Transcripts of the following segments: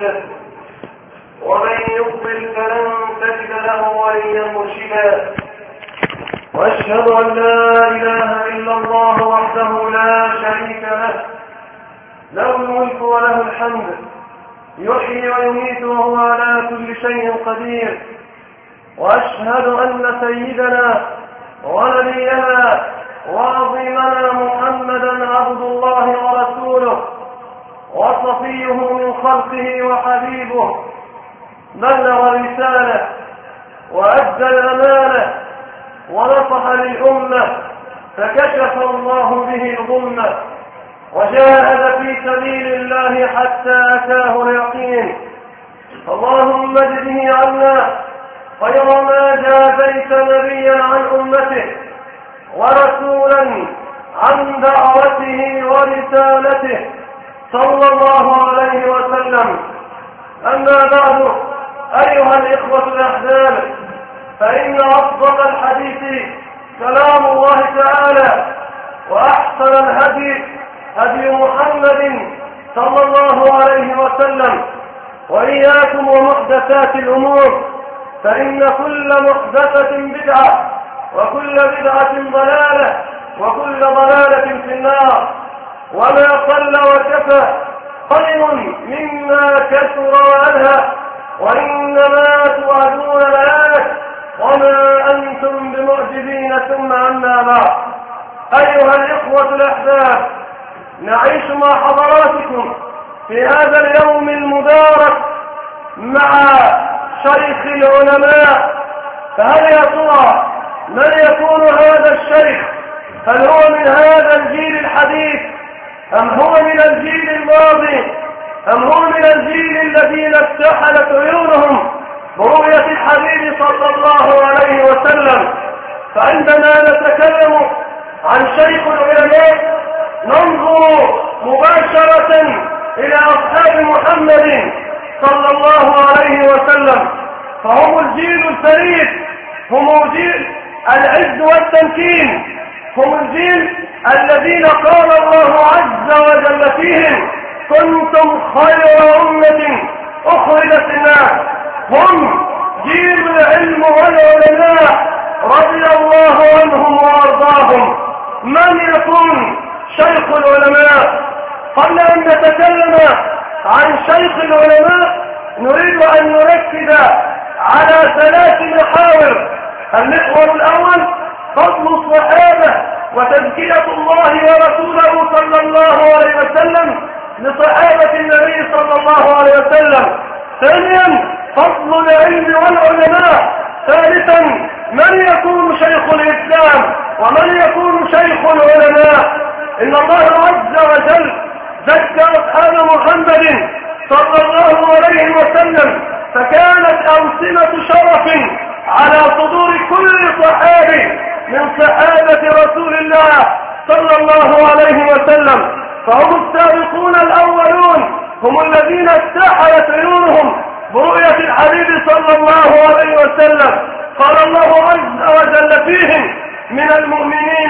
مرشد، ومن يضلل فلن تجد له وليا مرشدا. واشهد ان لا اله الا الله وحده لا شريك له، له الملك وله الحمد، يحيي ويميت وهو على كل شيء قدير. واشهد ان سيدنا ونبينا وعظيمنا محمدا عبد الله ورسوله وصفيه من خلقه وحبيبه، بلغ الرسالة وأدى الأمانة ونصح للأمة، فكشف الله به الغمة وجاهد في سبيل الله حتى أتاه اليقين. اللهم اجزه عنا خير ما جازيت نبيا عن أمته ورسولا عن دعوته ورسالته صلى الله عليه وسلم. أما بعد، أيها الإخوة الأحباب، فإن أصدق الحديث كلام الله تعالى، وأحسن الهدي هدي محمد صلى الله عليه وسلم. وإياكم ومحدثات الأمور، فإن كل محدثة بدعة، وكل بدعة ضلالة، وكل ضلالة في النار. وما قل وكفى خير مما كثر وألهى، وإنما توعدون لآت وما أنتم بمعجزين. ثم أما بعد، أيها الإخوة الأحباب، نعيش مع حضراتكم في هذا اليوم المبارك مع شيخ العلماء. فهل يا ترى من يكون هذا الشيخ؟ هل هو من هذا الجيل الحديث، أم هو من الجيل الماضي، أم هو من الجيل الذين اكتحلت عيونهم برؤية الحبيب صلى الله عليه وسلم؟ فعندما نتكلم عن شيخ العلماء ننظر مباشرة إلى أصحاب محمد صلى الله عليه وسلم، فهم الجيل الفريد، هم جيل العز والتمكين، هم الجيل الذين قال الله عز وجل فيهم: كنتم خير أمة أخرجت الناس. هم جيل العلم والعلماء رضي الله عنهم وأرضاهم. من يكون شيخ العلماء؟ قبل أن نتكلم عن شيخ العلماء نريد أن نركز على 3 محاور. المحور الأول فضل الصحابة وتزكية الله ورسوله صلى الله عليه وسلم لصحابة النبي صلى الله عليه وسلم. ثانيا فضل العلم والعلماء. ثالثا من يكون شيخ الإسلام ومن يكون شيخ العلماء. إن الله عز وجل زكى أصحاب محمد صلى الله عليه وسلم، فكانت أوسمة شرف على صدور كل صحابي من صحابة رسول الله صلى الله عليه وسلم. فهم السابقون الأولون، هم الذين استحلت عيونهم برؤية الحبيب صلى الله عليه وسلم. قال الله عز وجل فيهم: من المؤمنين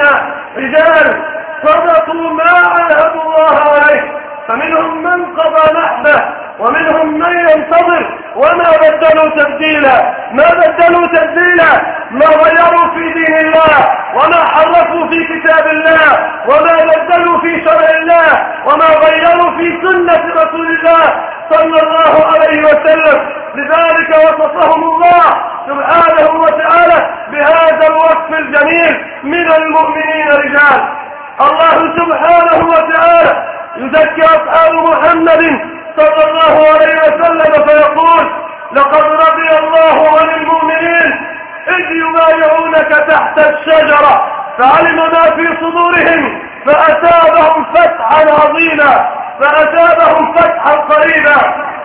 رجال صدقوا ما عاهدوا الله عليه، فمنهم من قضى نحبه ومنهم من ينتظر وما بدلوا تبديلا. ما بدلوا تبديلا، ما غيروا في دين الله، وما حرفوا في كتاب الله، وما بدلوا في شرع الله، وما غيروا في سنة رسول الله صلى الله عليه وسلم. لذلك وصفهم الله سبحانه وتعالى بهذا الوصف الجميل: من المؤمنين رجال. الله سبحانه وتعالى يزكي أصحاب محمد صلى الله عليه وسلم فيقول: لقد رضي الله عن المؤمنين إذ يبايعونك تحت الشجرة فعلم ما في صدورهم فأثابهم فتحا عظيما، فأثابهم فتحا قريبا.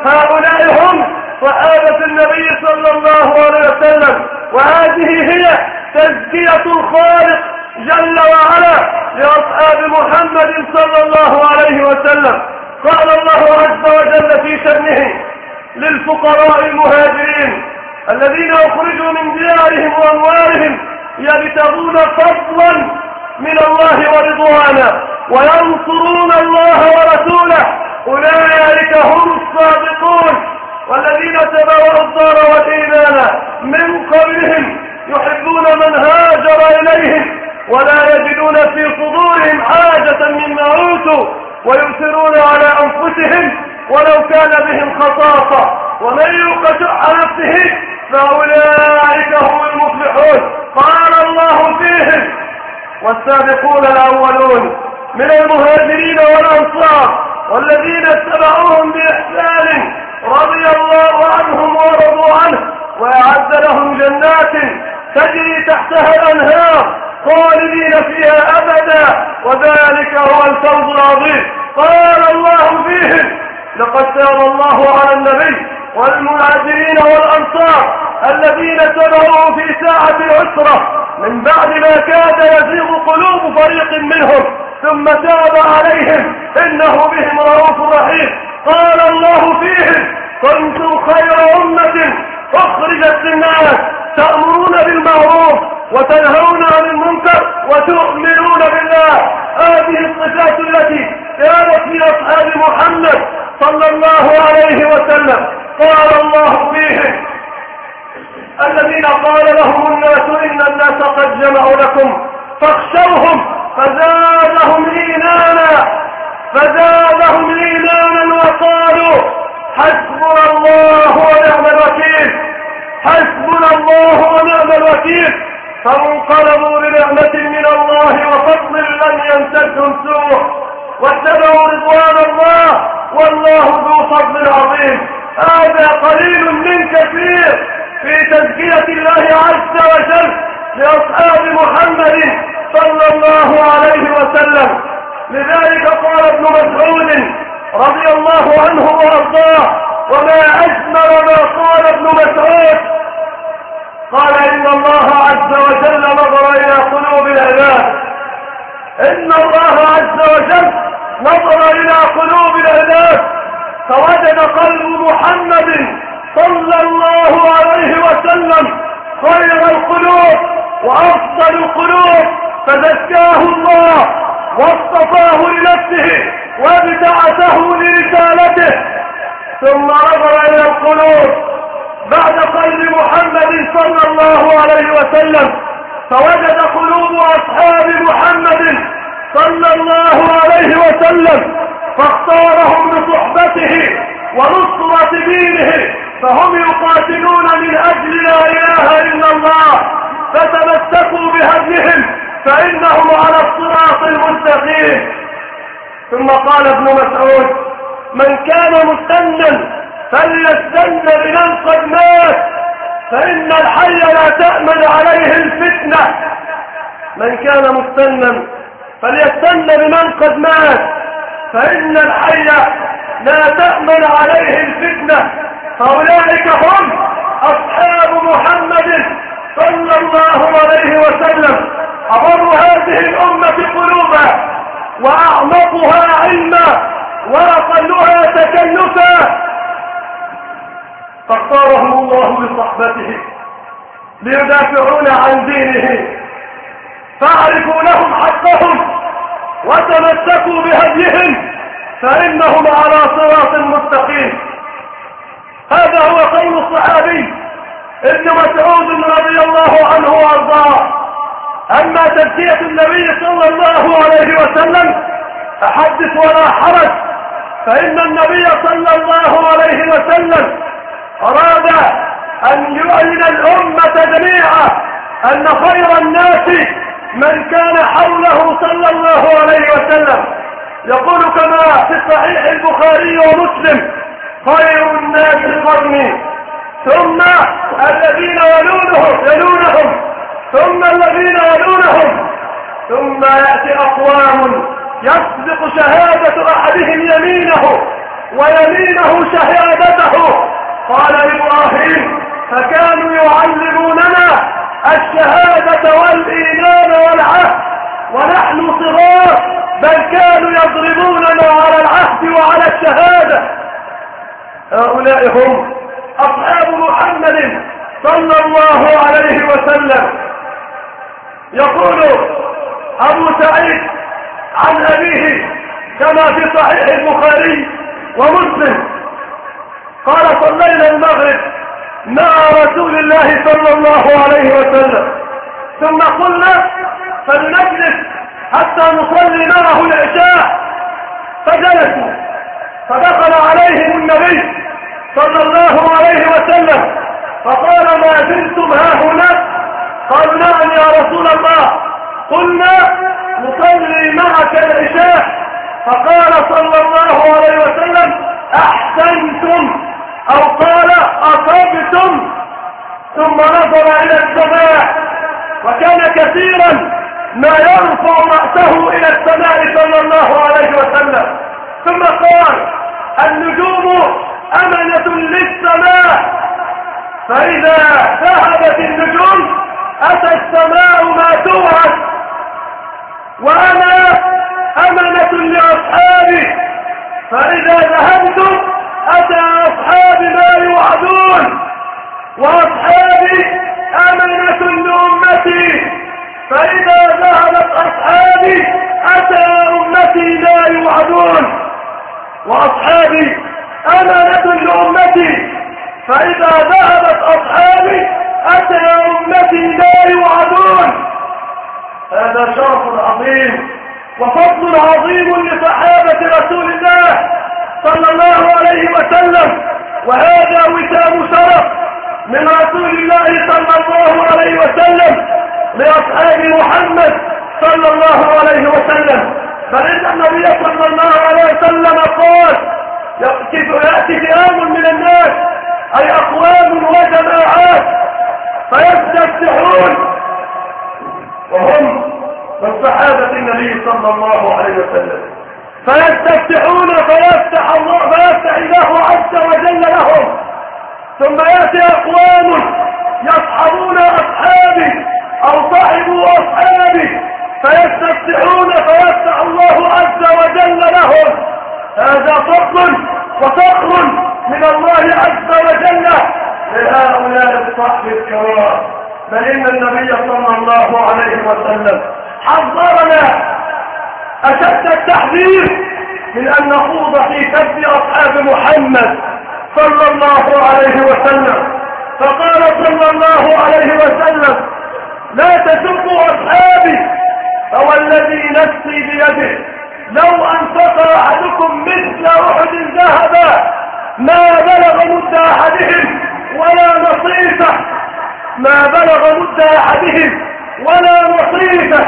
هؤلاء هم صحابة النبي صلى الله عليه وسلم، وهذه هي تزكية الخالق جل وعلا لأصحاب محمد صلى الله عليه وسلم. قال الله عز وجل في شأنه: للفقراء المهاجرين الذين أخرجوا من ديارهم وأموالهم يبتغون فضلا من الله ورضوانا وينصرون الله ورسوله أولئك هم الصادقون ويؤثرون على أنفسهم ولو كان بهم خصاصة ومن يوق شح نفسه فأولئك هم المفلحون. قال الله فيهم: والسابقون الأولون من المهاجرين والأنصار والذين اتبعوهم بإحسان رضي الله عنهم ورضوا عنه وأعد لهم جنات تجري تحتها الأنهار خالدين فيها أبدا وذلك هو الفوز العظيم. قال الله فيهم: لقد تاب الله على النبي والمهاجرين والأنصار الذين اتبعوه في ساعة العسرة من بعد ما كاد يزيغ قلوب فريق منهم ثم تاب عليهم إنه بهم رؤوف رحيم. قال الله فيهم: كنتم خير أمة أخرجت للناس تأمرون بالمعروف وتنهون عن المنكر وتؤمنون بالله. هذه الصفات التي كانت في أصحاب محمد صلى الله عليه وسلم. قال الله فيهم: الذين قال لهم الناس إن الناس قد جمعوا لكم فاخشوهم فزادهم إيمانا وقالوا حسبنا الله ونعم الوكيل. حسبنا الله ونعم الوكيل. فانقلبوا بنعمة من الله وفضل لم يمسسهم سوء واتبعوا رضوان الله والله ذو فضل عظيم. هذا قليل من كثير في تزكية الله عز وجل لأصحاب محمد صلى الله عليه وسلم. لذلك قال ابن مسعود رضي الله عنه وارضاه: وما أجمل ما قال ابن مسعود، قال: إن الله عز وجل نظر إلى قلوب العباد. إن الله عز وجل نظر إلى قلوب العباد فوجد قلب محمد صلى الله عليه وسلم خير القلوب وأفضل القلوب فزكاه الله واصطفاه لنفسه وابتعثه لرسالته. ثم نظر إلى القلوب بعد قلب محمد صلى الله عليه وسلم فوجد قلوب أصحاب محمد صلى الله عليه وسلم فاختارهم لصحبته ونصرة دينه فهم يقاتلون من أجل لا إله إلا الله فتمسكوا بهديهم فإنهم على الصراط المستقيم. ثم قال ابن مسعود: من كان مستنا فليستن بمن قد مات فإن الحي لا تأمن عليه الفتنة. من كان مستنا فليستن بمن قد مات فإن الحي لا تأمن عليه الفتنة. فأولئك هم أصحاب محمد صلى الله عليه وسلم، أبر هذه الأمة قلوبا وأعمقها علما وأقلها تكلفا، فاختارهم الله لصحبته ليدافعون عن دينه فاعرفوا لهم حقهم وتمسكوا بهديهم فإنهم على صراط مستقيم. هذا هو قول الصحابي ابن مسعود رضي الله عنه وارضاه. أما تزكية النبي صلى الله عليه وسلم فحدث ولا حرج، فإن النبي صلى الله عليه وسلم أراد أن يعلن الأمة جميعا أن خير الناس من كان حوله صلى الله عليه وسلم. يقول كما في صحيح البخاري ومسلم: خير الناس قرني ثم الذين يلونهم ثم الذين يلونهم ثم يأتي أقوام يسبق شهادة أحدهم يمينه ويمينه شهادته. قال إبراهيم: فكانوا يعلموننا الشهادة والإيمان والعهد ونحن صغار، بل كانوا يضربوننا على العهد وعلى الشهادة. هؤلاء هم أصحاب محمد صلى الله عليه وسلم. يقول أبو سعيد عن أبيه كما في صحيح البخاري ومسلم: قال: صلينا المغرب مع رسول الله صلى الله عليه وسلم ثم قلنا فلنجلس حتى نصلي معه العشاء، فجلسوا، فدخل عليهم النبي صلى الله عليه وسلم فقال: ما زلتم هاهنا؟ قالوا: نعم يا رسول الله، قلنا نصلي معك العشاء. فقال صلى الله عليه وسلم: احسنتم، او قال اصبتم. ثم نظر الى السماء، وكان كثيرا ما يرفع رأسه الى السماء صلى الله عليه وسلم، ثم قال: النجوم أمنة للسماء، فإذا ذهبت النجوم أتى السماء ما توعد، وأنا أمنة لأصحابي، فإذا ذهبت أتى أصحابي ما يوعدون، وأصحابي أمنة لأمتي، فإذا ذهبت أصحابي أتى أمتي لا يوعدون، وأصحابي أمانة لأمتي، فإذا ذهبت أصحابي أتى أمتي لا يوعدون. هذا شرف عظيم وفضل عظيم لصحابة رسول الله صلى الله عليه وسلم، وهذا وسام شرف من رسول الله صلى الله عليه وسلم لأصحاب محمد صلى الله عليه وسلم. بل إن النبي صلى الله عليه وسلم قال: يأتي فئام من الناس، أي أقوام وجماعات، فيستفتحون، وهم من صحابة النبي صلى الله عليه وسلم، فيستفتحون فيفتح الله عز وجل لهم، ثم يأتي أقوام يصحبون أصحابي أو صاحبوا أصحابي فيستفتحون فيفتح الله عز وجل لهم. هذا فضل وفخر من الله عز وجل لهؤلاء الصحب الكرام. بل إن النبي صلى الله عليه وسلم حذرنا أشد التحذير من أن نخوض في سب أصحاب محمد صلى الله عليه وسلم، فقال صلى الله عليه وسلم: لا تسبوا أصحابي، فوالذي نفسي بيده لو أنفق أحدكم مثل أحد ذهبا ما بلغ مد أحدهم ولا نصيفه، ما بلغ مد أحدهم ولا نصيفه.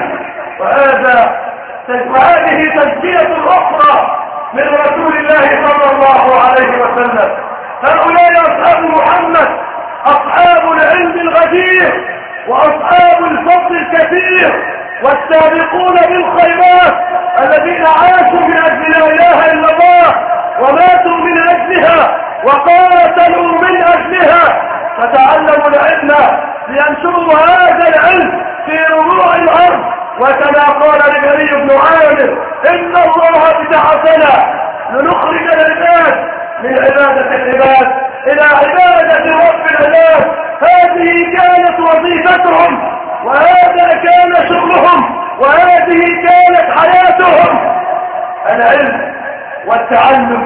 وهذه تزكية أخرى من رسول الله صلى الله عليه وسلم. هؤلاء أصحاب محمد أصحاب العلم الغزير وأصحاب الفضل الكثير والسابقون بالخيرات الذين عاشوا من أجل لا إله إلا الله وماتوا من أجلها وقاتلوا من أجلها، فتعلموا العلم لينشروا هذا العلم في ربوع الأرض. وكما قال النبي بن عامر: إن الله ابتعثنا لنخرج العباد من عبادة العباد إلى عبادة رب العباد. هذه كانت وظيفتهم، وهذا كان شغلهم، وهذه كانت حياتهم، العلم والتعلم.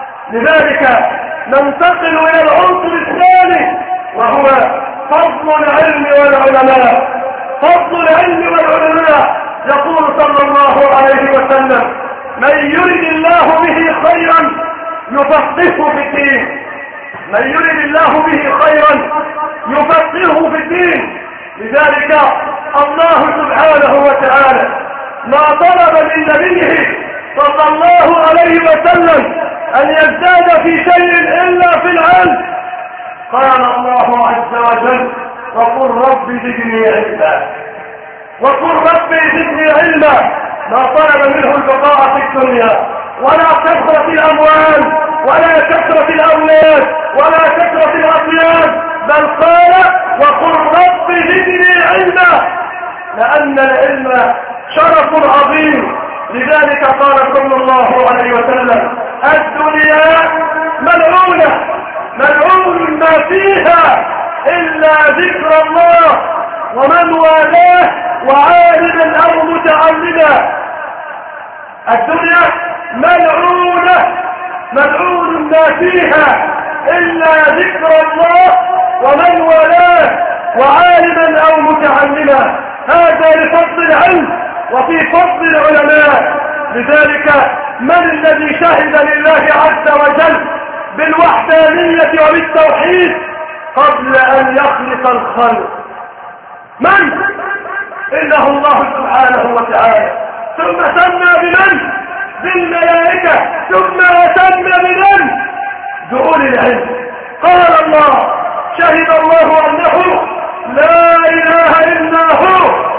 لذلك ننتقل إلى العنصر الثاني، وهو فضل العلم والعلماء. فضل العلم والعلماء. يقول صلى الله عليه وسلم: من يرد الله به خيرا يفقهه في الدين. من يرد الله به خيرا يفقهه في الدين. لذلك الله سبحانه وتعالى ما طلب من نبيه صلى الله عليه وسلم أن يزداد في شيء إلا في العلم. قال الله عز وجل: وقل رب زدني علما. وقل رب زدني علما. ما طلب منه البقاء في الدنيا ولا كثرة الأموال ولا كثرة الأولاد ولا كثرة الأطيان، بل قال: وقل رب زدني علما، لأن العلم شرف عظيم. لذلك قال صلى الله عليه وسلم: الدنيا ملعونة، ملعون ما فيها إلا ذكر الله ومن والاه وعالما أو متعلما. الدنيا ملعونة، ملعون ما فيها إلا ذكر الله ومن والاه وعالما أو متعلما. هذا لفضل العلم وفي فضل العلماء. لذلك من الذي شهد لله عز وجل بالوحدانية وبالتوحيد قبل أن يخلق الخلق؟ من؟ إنه الله سبحانه وتعالى. ثم سمى بمن؟ بالملائكة. ثم سمى بمن؟ بأولي العلم. قال الله: شهد الله أنه لا إله إلا هو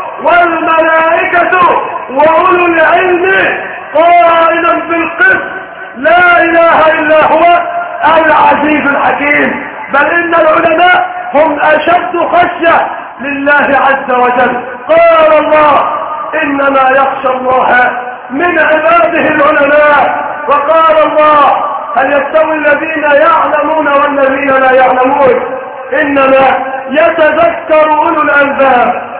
والملائكة وأولو العلم قائما بالقسط لا إله إلا هو العزيز الحكيم. بل إن العلماء هم أشد خشية لله عز وجل. قال الله: إنما يخشى الله من عباده العلماء. وقال الله: هل يستوي الذين يعلمون والذين لا يعلمون؟ إنما يتذكر أولو الألباب.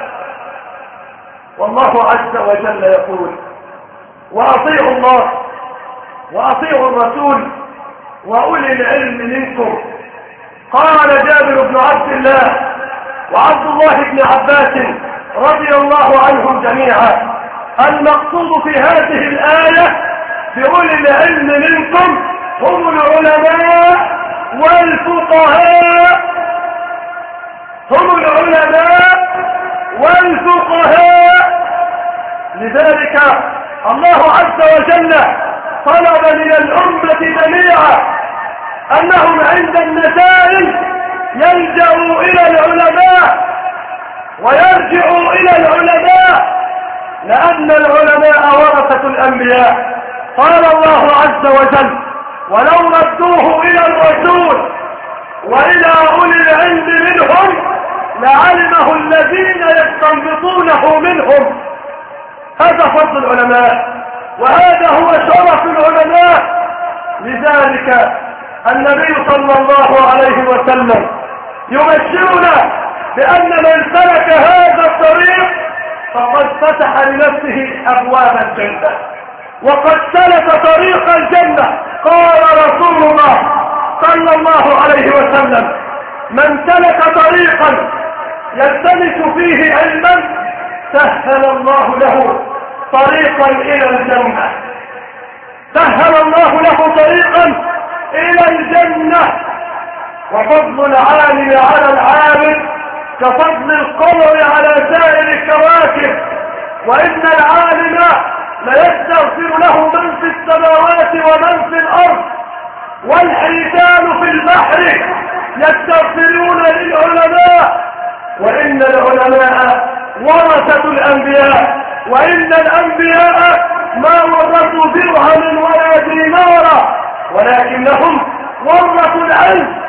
والله عز وجل يقول: وأطيعوا الله وأطيعوا الرسول وأولي العلم منكم. قال جابر بن عبد الله وعبد الله بن عباس رضي الله عنهم جميعا: المقصود في هذه الآية بأولي العلم منكم هم العلماء والفقهاء. هم العلماء والفقهاء. لذلك الله عز وجل طلب من الأمة جميعا أنهم عند المسائل يلجأوا إلى العلماء ويرجعوا إلى العلماء، لأن العلماء ورثة الأنبياء. قال الله عز وجل: ولو ردوه إلى الرسول وإلى أولي العلم منهم لعلمه الذين يستنبطونه منهم. هذا فضل العلماء وهذا هو شرف العلماء. لذلك النبي صلى الله عليه وسلم يبشرنا بأن من سلك هذا الطريق فقد فتح لنفسه أبواب الجنة وقد سلك طريق الجنة. قال رسول الله صلى الله عليه وسلم: من سلك طريقا يلتمس فيه علما سهل الله له طريقا إلى الجنة. سهل الله له طريقا إلى الجنة. وفضل العالم على العابد كفضل القمر على سائر الكواكب. وإن العالم ليستغفر له من في السماوات ومن في الأرض، والحيتان في البحر يستغفرون للعلماء. وإن العلماء ورثة الأنبياء، وإن الأنبياء ما ورثوا درهم ولا دينارا، ولكنهم ورثوا العلم.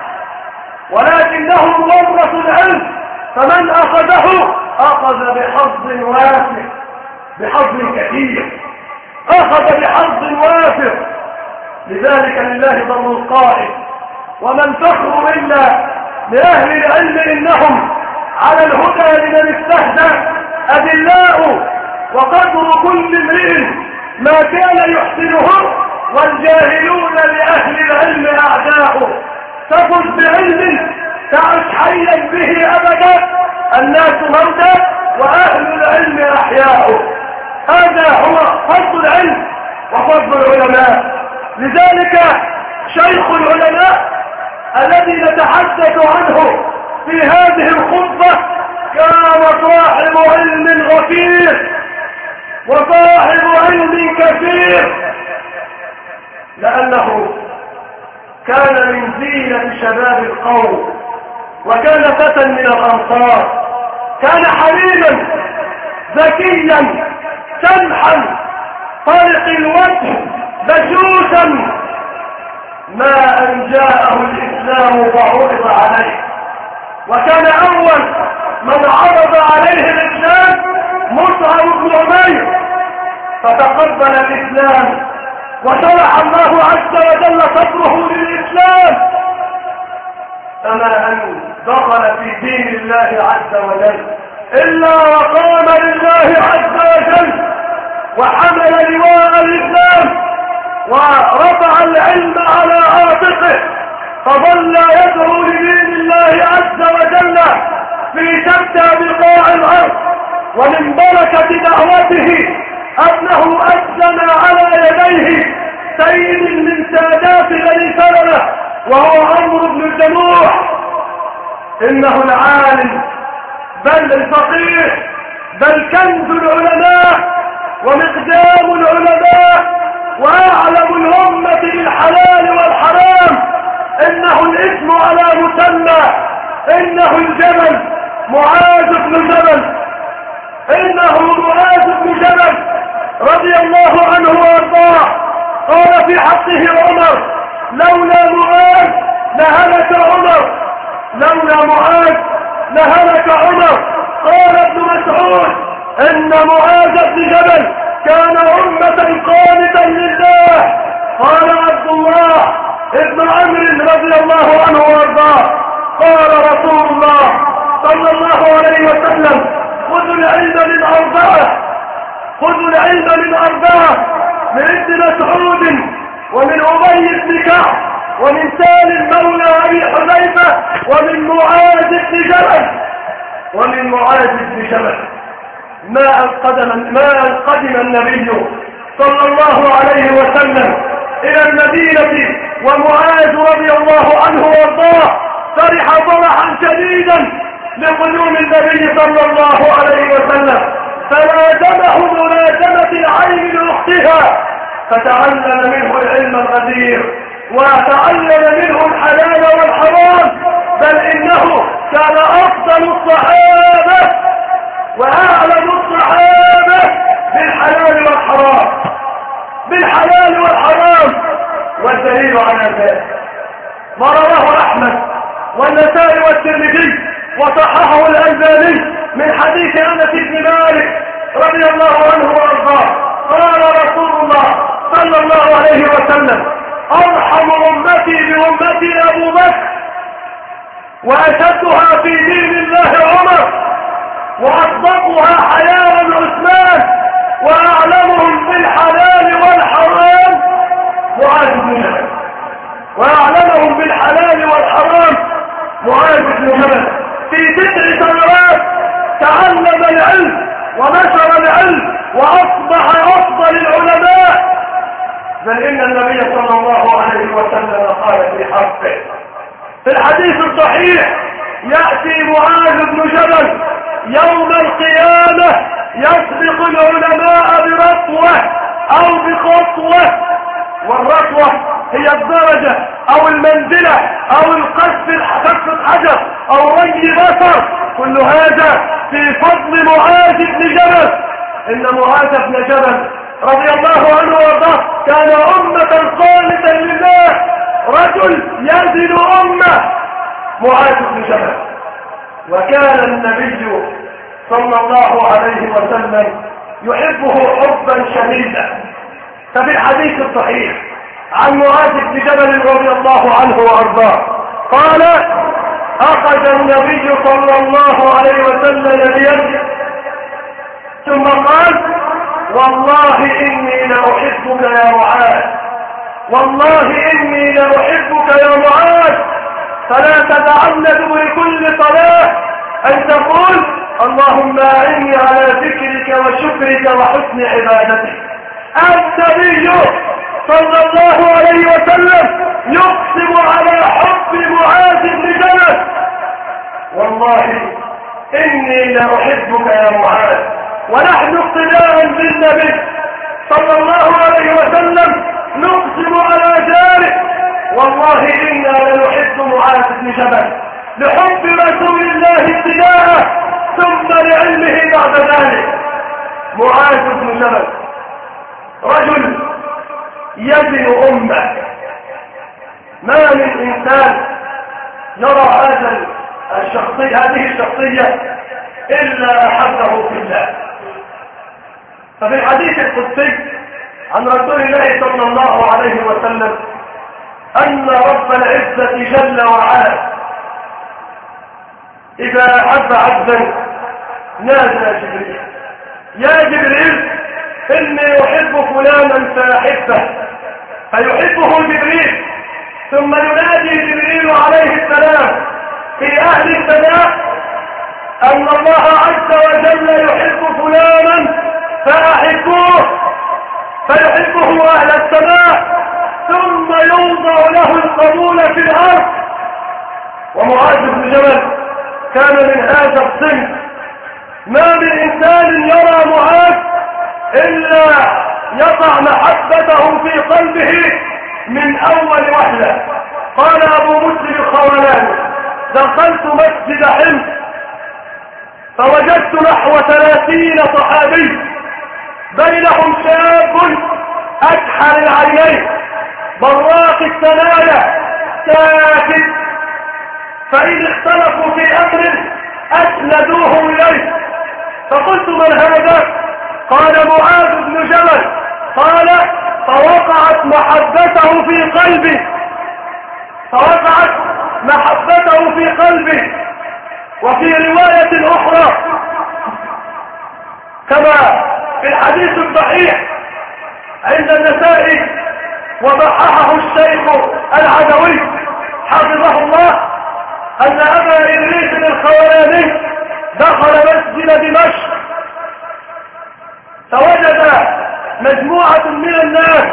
فمن أخذه أخذ بحظ وافر، بحظ كثير، أخذ بحظ وافر. لذلك لله ضم القائل: ومن فخر إلا لأهل العلم إنهم على الهدى لمن استهدى أدلاء. وقدر كل امرئ ما كان يحسنه، والجاهلون لأهل العلم أعداء. تفز بعلم تعش حيا به أبدا، الناس موتى وأهل العلم أحياء. هذا هو فضل العلم وفضل العلماء. لذلك شيخ العلماء الذي نتحدث عنه في هذه الخطبة كان صاحب علم غفير وصاحب علم كثير، لأنه كان من زينة شباب القوم، وكان فتى من الأنصار. كان حليما ذكيا سمحا طلق الوجه بشوشا. ما أن جاءه الإسلام وعرض عليه، وكان أول من عرض عليه الإسلام مصعب بن عمير، فتقبل الإسلام وشرح الله عز وجل صدره للإسلام. فما أن دخل في دين الله عز وجل إلا وقام لله عز وجل وحمل لواء الإسلام ورفع العلم على عاتقه، فظل يدعو لدين الله عز وجل في شتى بقاع الأرض. ومن بركة دعوته أنه أسلم على يديه سيد من سادات بني سلمة وهو عمرو بن الجموح. إنه العالم بل الفقيه بل كنز العلماء ومقدام العلماء وأعلم الأمة بالحلال والحرام. إنه الاسم على مسمى، إنه الجبل معاذ بن جبل، إنه معاذ بن جبل رضي الله عنه وارضاه. قال في حقه عمر: لولا معاذ لهلك عمر، لولا معاذ لهلك عمر. قال ابن مسعود: إن معاذ بن جبل كان أمة قانتا لله. قال عبد الله ابن عمرو رضي الله عنه وارضاه: قال رسول الله صلى الله عليه وسلم: خذوا العلم من أربعة، خذوا العلم من أربعة، من ابن مسعود ومن أبي بن كعب ومن سالم مولى أبي حذيفة ومن معاذ بن جبل، ومن معاذ بن جبل. ما أن قدم النبي صلى الله عليه وسلم إلى المدينة ومعاذ رضي الله عنه وارضاه فرح فرحا شديدا لقدوم النبي صلى الله عليه وسلم، فلازمه ملازمة العين لأختها، فتعلم منه العلم الغدير وتعلم منه الحلال والحرام. بل إنه كان أفضل الصحابة وأعلم الصحابة بالحلال والحرام، بالحلال والحرام. والدليل على ذلك ما رواه أحمد والنسائي والترمذي وصححه الألباني من حديث أنس بن مالك رضي الله عنه وارضاه: قال رسول الله صلى الله عليه وسلم: أرحم أمتي بأمتي أبو بكر، وأشدها في دين الله عمر، وأصدقها حياء عثمان، وأعلمهم بالحلال والحرام معاذ بن جبل، وأعلمهم بالحلال والحرام معاذ بن جبل. في 9 سنوات تعلم العلم ونشر العلم وأصبح أفضل العلماء. بل إن النبي صلى الله عليه وسلم قال في حقه في الحديث الصحيح: يأتي معاذ بن جبل يوم القيامة يسبق العلماء برطوة أو بخطوة، والرطوة هي الدرجة أو المنزلة أو القذف الحجر أو ري بصر. كل هذا في فضل معاذ بن جبل. إن معاذ بن جبل رضي الله عنه وارضاه كان أمة قانتا لله، رجل يزن أمة، معاذ بن جبل. وكان النبي صلى الله عليه وسلم يحبه حبا شديدا. ففي الحديث الصحيح عن معاذ بن جبل رضي الله عنه وارضاه قال: أخذ النبي صلى الله عليه وسلم بيده ثم قال: والله إني لأحبك يا معاذ، والله إني لأحبك يا معاذ، فلا تدعن دبر كل صلاة أن تقول: اللهم أعني على ذكرك وشكرك وحسن عبادتك. النبي صلى الله عليه وسلم يقسم على حب معاذ بن جبل: والله إني لأحبك يا معاذ. ونحن اقتداء بالنبي صلى الله عليه وسلم نقسم على ذلك: والله إنا لنحب معاذ بن جبل لحب رسول الله ابتداء ثم لعلمه بعد ذلك. معاذ بن جبل رجل يزن أمة. ما من إنسان يرى هذه الشخصية إلا أحبه في الله. ففي الحديث القدسي عن رسول الله صلى الله عليه وسلم أن رب العزة جل وعلا إذا أحب عبدا نادى جبريل: يا جبريل إني أحب فلانا فأحبه، فيحبه جبريل. ثم ينادي جبريل عليه السلام في أهل السماء أن الله عز وجل يحب فلانا فأحبوه فيحبه أهل السماء، ثم يوضع له القبول في الأرض. ومعاذ بن جبل كان من هذا الصنف. ما من إنسان يرى معاذ إلا يضع محبته في قلبه من أول وهلة. قال أبو مسلم الخولاني: دخلت مسجد حمص فوجدت نحو 30 صحابي، بينهم شاب أكحل العينين براق الثنايا ساكت، فإن اختلفوا في أمر أسندوه إليه. فقلت: من هذا؟ قال: معاذ بن جبل. قال: فوقعت محبته في قلبي، فوقعت محبته في قلبي. وفي رواية أخرى كما في الحديث الصحيح عند النسائي وصححه الشيخ العدوي حفظه الله، أن أبا إدريس الخولاني دخل مسجد دمشق فوجد مجموعة من الناس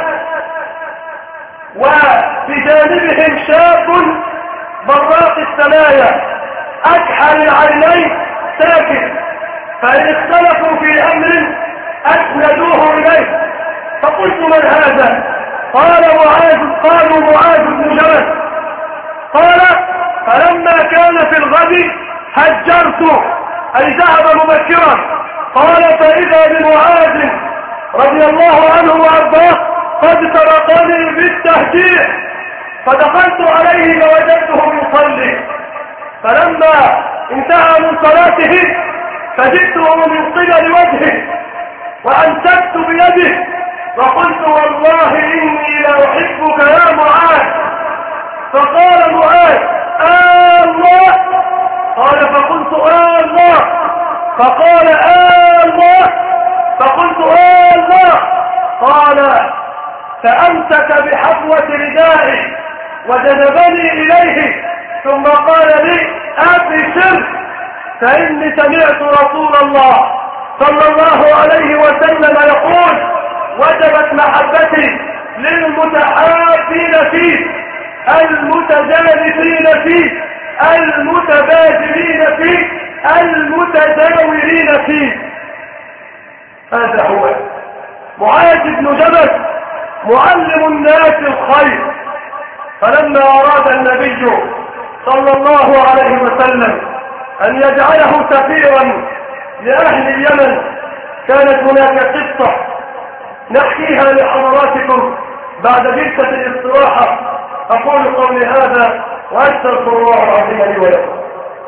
وبجانبهم شاب براق الثنايا أكحل العينين ساكت، فإن اختلفوا في أمر أسندوه إليه. فقلت: من هذا؟ قالوا معاذ بن جبل. قال: فلما كان في الغد هجرت، أي ذهب مبكرا. قال: فإذا بمعاذ رضي الله عنه وأرضاه قد سبقني بالتهجير، فدخلت عليه فوجدته يصلي، فلما انتهى من صلاته فجئته من قبل وجهه وأمسكت بيده وقلت: والله إني لأحبك يا معاذ. فقال معاذ: الله. قال: فقلت: الله. فقال: الله. فقلت: الله. قال: فأمسك بحفوة ردائي وجذبني إليه، ثم قال لي: أبشر، فإني سمعت رسول الله صلى الله عليه وسلم يقول: وجبت محبتي للمتحابين فيه، المتجالسين فيه، المتبادلين فيه، المتزاورين فيه. هذا هو معاذ بن جبل معلم الناس الخير. فلما أراد النبي صلى الله عليه وسلم أن يجعله سفيرا لأهل اليمن، كانت هناك قصة نحكيها لحضراتكم بعد جلسة الاستراحة. أقول قولي هذا وأستغفر الله العظيم لي ولكم.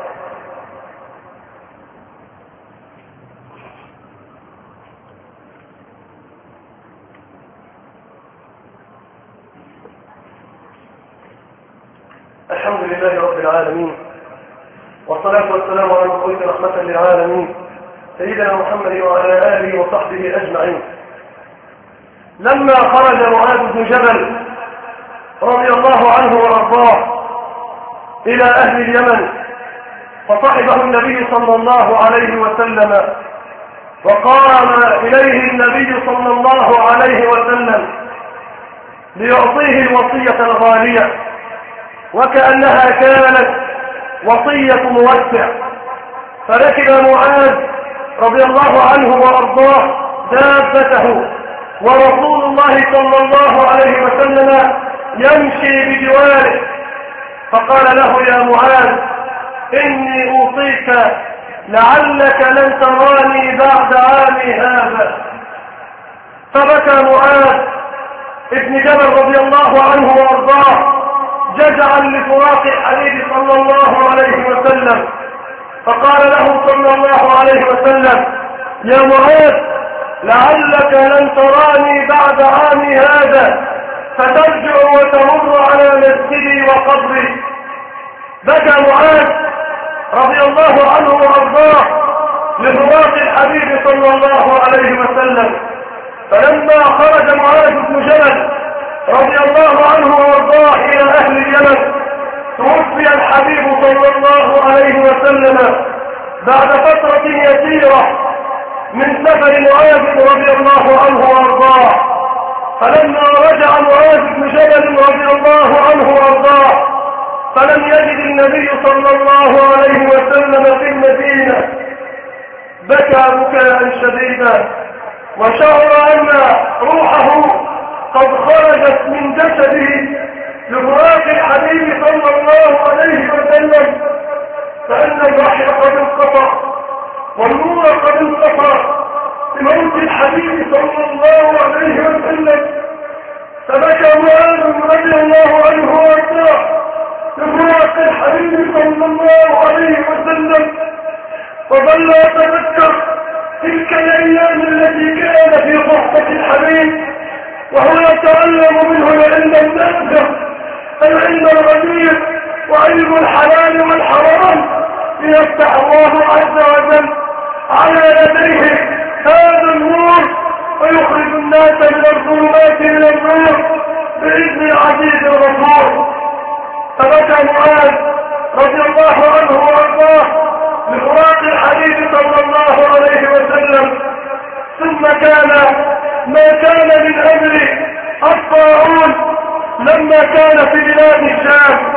الحمد لله رب العالمين، والصلاة والسلام على المبعوث رحمة للعالمين سيدنا محمد وعلى آله وصحبه أجمعين. لما خرج معاذ بن جبل رضي الله عنه وارضاه إلى أهل اليمن، فصحبه النبي صلى الله عليه وسلم، وقام إليه النبي صلى الله عليه وسلم ليعطيه الوصية الغالية، وكأنها كانت وصية موسع. فركب معاذ رضي الله عنه وارضاه دابته، ورسول الله صلى الله عليه وسلم يمشي بجواره، فقال له: يا معاذ، إني أوصيك لعلك لن تراني بعد عامي هذا. فبكى معاذ ابن جبل رضي الله عنه وارضاه جزعا لفراق الحبيب صلى الله عليه وسلم، فقال له صلى الله عليه وسلم: يا معاذ، لعلك لن تراني بعد عامي هذا فترجع وتمر على مسجدي وقبري. بكى معاذ رضي الله عنه وارضاه لفراق الحبيب صلى الله عليه وسلم. فلما خرج معاذ بن جبل رضي الله عنه وارضاه إلى أهل اليمن، توفي الحبيب صلى الله عليه وسلم بعد فترة يسيرة، من سفر معاذ رضي الله عنه وارضاه. فلما رجع معاذ بن جبل رضي الله عنه وارضاه فلم يجد النبي صلى الله عليه وسلم في المدينة، بكى بكاء شديدا وشعر أن روحه قد خرجت من جسده لفراق الحبيب صلى الله عليه وسلم، فإن الوحي قد انقطع والنور قد انقطع بموت الحبيب صلى الله عليه وسلم. فبكى معاذ رضي الله عنه وارضاه لفراق الحبيب صلى الله عليه وسلم، وظل يتذكر تلك الايام التي كان في صحبة الحبيب وهو يتعلم منه العلم النافع، العلم الغدير وعلم الحلال والحرام، ليفتح الله عز وجل على يديه هذا النور ويخرج الناس من الظلمات الى النور باذن العزيز الغفور. فبكى معاذ رضي الله عنه وارضاه بفراق الحبيب صلى الله عليه وسلم. ثم كان ما كان من امر الطاعون لما كان في بلاد الشام،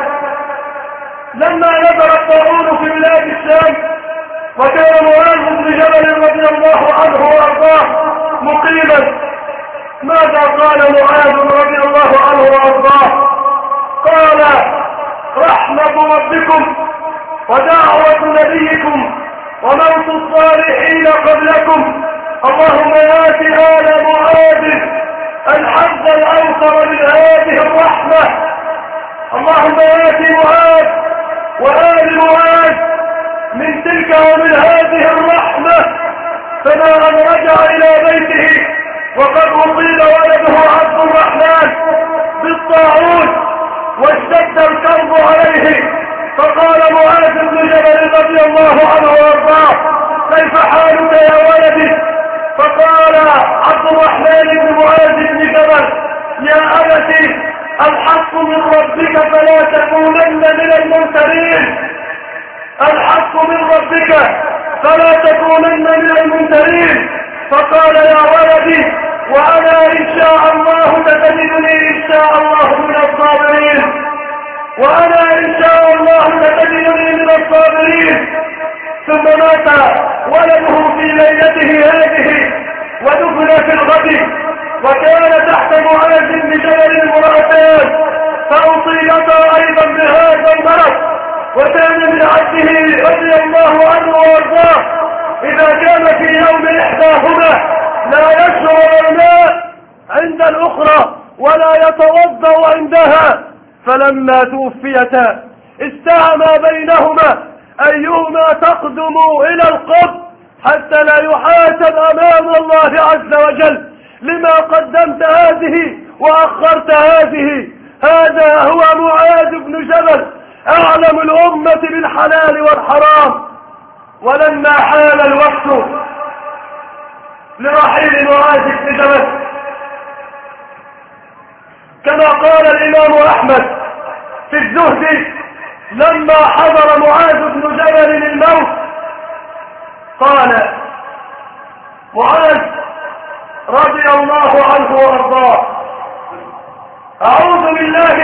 لما نزل الطاعون في بلاد الشام وكان معاذ بن جبل رضي الله عنه وارضاه مقيما، ماذا قال معاذ رضي الله عنه وارضاه؟ قال: رحمة ربكم ودعوة نبيكم وموت الصالحين قبلكم، اللهم آت آل معاذ الحظ الأوفر من هذه الرحمة، اللهم آت معاذ وآل معاذ من تلك ومن هذه الرحمة. فما أن رجع إلى بيته وقد أصيب ولده عبد الرحمن بالطاعون واشتد الكرب عليه، فقال معاذ بن جبل رضي الله عنه وارضاه: كيف حالك يا ولدي؟ فقال عبد الرحمن بن معاذ بن جبل: يا أبتي، الحق من ربك فلا تكونن من الممترين، الحق من ربك فلا تكونن من الممترين. فقال: يا ولدي، وأنا إن شاء الله ستجدني إن شاء الله من الصابرين، وأنا إن شاء الله ستجدني من الصابرين. ثم مات ولده في ليلته هذه ودفن في الغد، وكان تحت معاذ بن جبل امرأتان فأصيبتا أيضا بهذا المرض، وكان من عبده رضي الله عنه وارضاه إذا كان في يوم إحداهما لا يشرب الماء عند الأخرى ولا يتوضأ عندها، فلما توفيتا استعمى بينهما أيهما تقدم إلى القبر حتى لا يحاسب أمام الله عز وجل لما قدمت هذه وأخرت هذه. هذا هو معاذ بن جبل أعلم الأمة بالحلال والحرام. ولما حان الوقت لرحيل معاذ بن جبل كما قال الإمام أحمد في الزهد لما حضر معاذ بن جبل الموت قال معاذ رضي الله عنه وارضاه: أعوذ بالله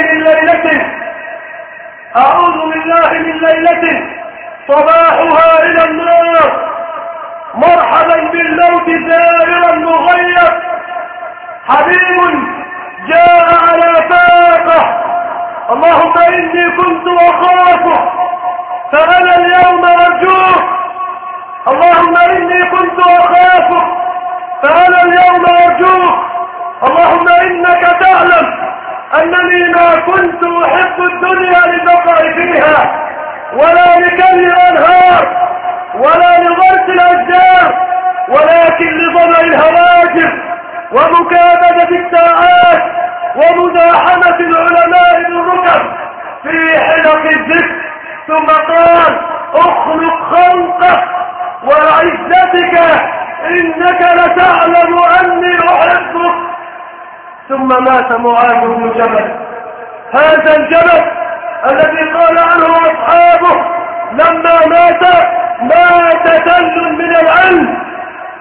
من ليلة صباحها إلى النار، مرحبا بالموت زائرا مغيب، حبيب جاء على فاقه، اللهم إني كنت أخافه فأنا اليوم أرجوك، اللهم إني كنت أخافه فأنا اليوم أرجوك، اللهم إنك تعلم أنني ما كنت أحب الدنيا لبقاء فيها ولا لكل الأنهار ولا لغرس الأشجار، ولكن لظمأ الهواجر ومكابدة الساعات ومزاحمة العلماء بالركب في حلق الذكر. ثم قال: اخلق خلقك وعزتك إنك لتعلم أني أحبك. ثم مات معاذ بن جبل، هذا الجبل الذي قال عنه أصحابه لما مات تل من العلم،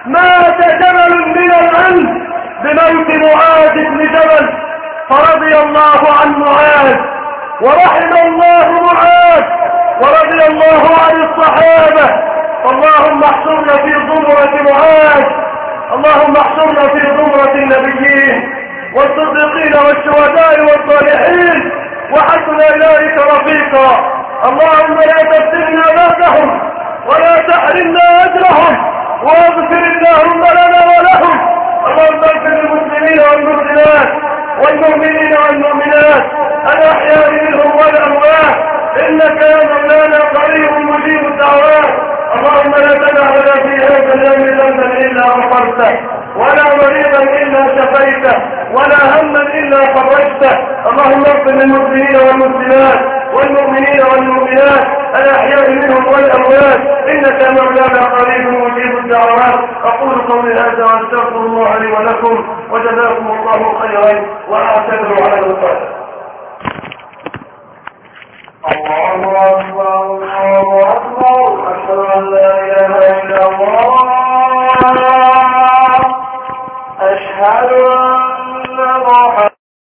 مات جبل من الأنس بموت معاذ بن جبل، فرضي الله عن معاذ ورحم الله معاذ ورضي الله عن الصحابة. اللهم احشرنا في زمرة معاذ، اللهم احشرنا في زمرة النبيين والصديقين والشهداء والصالحين وحسن أولئك رفيقا. اللهم لا تفتنا بعدهم ولا تحرمنا أجرهم، واغفر اللهم لنا ولهم. اللهم اغفر للمسلمين والمسلمات والمؤمنين والمؤمنات الأحياء منهم والأموات، إنك يا مولانا قريب مجيب الدعوات. اللهم لا تدع لنا في هذا اليوم ذنبا إلا غفرته، ولا مريضا إلا شفيته، ولا هما إلا فرجته. اللهم اغفر للمسلمين والمسلمات والمؤمنين والمؤمنات الأحياء منهم والأموات، إنك يا مولانا قريب مجيب الدعوات. أقول قولي هذا وأستغفر الله لي ولكم، وجزاكم الله خيرا، وأعتذر على الوفاة.